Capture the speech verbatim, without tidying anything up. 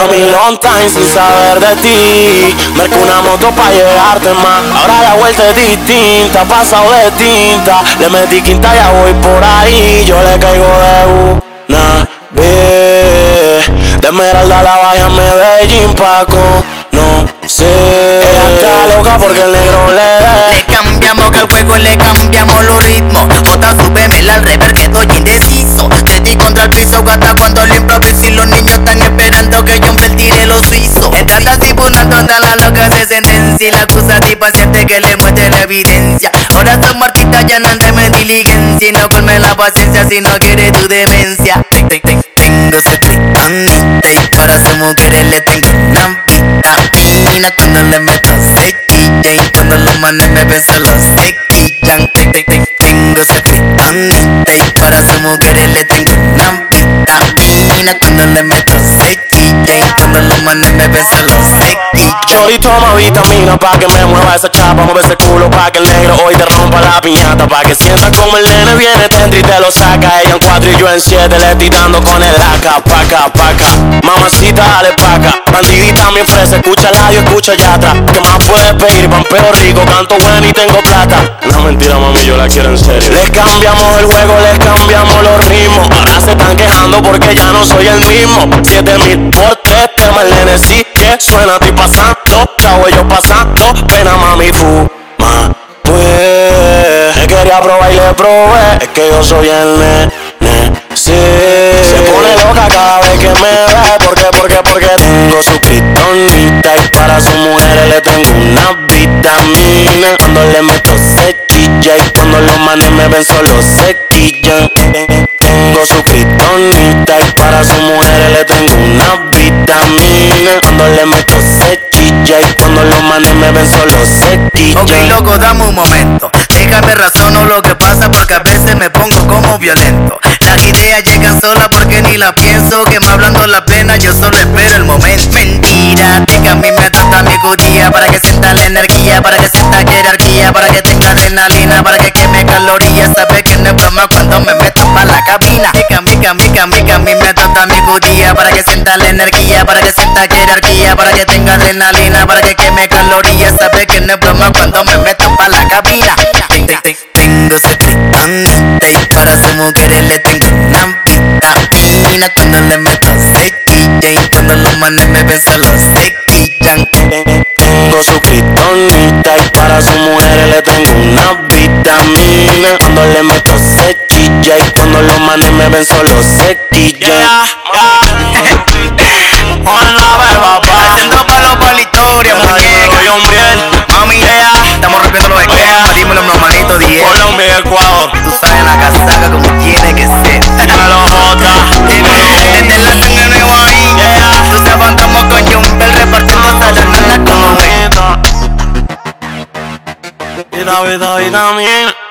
mami long time sin saber de ti. Merco una moto pa' llegarte más. Ahora la vuelta es distinta, pasado de tinta. Le metí quinta, ya voy por ahí. Yo le caigo de una vez. De Esmeralda la Bahía, Medellín, Paco. No sé. Ella está loca porque el negro le dé. Le cambiamos que al juego le cambiamos los ritmos. Otra súbemela al rever que estoy indeciso. De ti contra el piso hasta cuando lo improviso. Y los niños están esperando que yo me tire los suizos. Están así burlando, anda la loca se sentencia. Y la acusativa siente que le muestre la evidencia. Ahora son artistas ya no andan diligencia. Y no colme la paciencia si no quiere tu demencia. Tengo ese tritonita y para su mujeres le tengo una vitamina. Cuando le meto sequilla y cuando los manes me ven solo se quillan. Tengo ese tritonita y para su mujeres le tengo una vitamina. Cuando le meto sequilla y cuando los manes me ven solo se quillan. Chori toma vitamina pa' que me mueva esa chapa. Mueve ese culo pa' que el negro hoy te rompa la piñata. Pa' que sientas como el nene viene dentro y te lo saca. Ella en cuatro y yo en siete le estoy dando con el acá, paca, paca. Mamacita, dale paca. Bandidita mi fresa, escucha el audio, escucha allá atrás. ¿Qué más puedes pedir? Pampeo rico, canto bueno y tengo plata. No mentira mami, yo la quiero en serio. Les cambiamos el juego, les cambiamos los ritmos. Ahora se están quejando porque ya no soy el mismo. Siete mil por tres, tema el nene sí que suena, estoy pasando. Chavo yo pasando, pena mami fuma. Pues me quería probar y le probé. Es que yo soy el nene, sí. Se pone loca cada vez que me ve. ¿Por qué? Porque, porque tengo su kriptonita. Y para sus mujeres le tengo una vitamina. Cuando le meto sequilla y cuando los manes me ven solo se quillan. Tengo su kriptonita y para sus mujeres le tengo una vitamina. Cuando le meto sequilla y cuando los manes me ven solo se quillan. Ok loco, dame un momento. Déjame razono lo que pasa porque a veces me pongo como violento. Las ideas llegan solas porque ni la pienso. Que me hablando la pena, yo solo espero el momento. Mentira, que a mí me trata mi judía. Para que sienta la energía, para que sienta jerarquía. Para que tenga adrenalina, para que queme calorías. Sabe que no es broma cuando me meto pa' la cabina. Que a mí, que a mí, que a mí, que a mí me trata mi judía. Para que sienta la energía, para que sienta jerarquía. Para que tenga adrenalina, para que queme calorías. Sabe que no es broma cuando me meto pa' la cabina. Tengo ese tritonita y para sus mujeres le tengo una vitamina. Cuando le meto sequilla y cuando los manes me ven solo se quillan. Tengo su kriptonita y para sus mujeres le tengo una vitamina. Cuando le meto sequilla y cuando los manes me ven solo se quillan. Haciendo palos pa' la historia, muñeca. Mami, estamos rompiendo los esquemas. Dímelo, mi hermanito, diez. Colombia, Ecuador. Tú sabes la casaca como tiene que ser. Dímelo, Jota. Desde la sangre nueva ahí. Tú sabes, andamos con Jumbel repartiendo saladas como Vida, vida, vida, mía.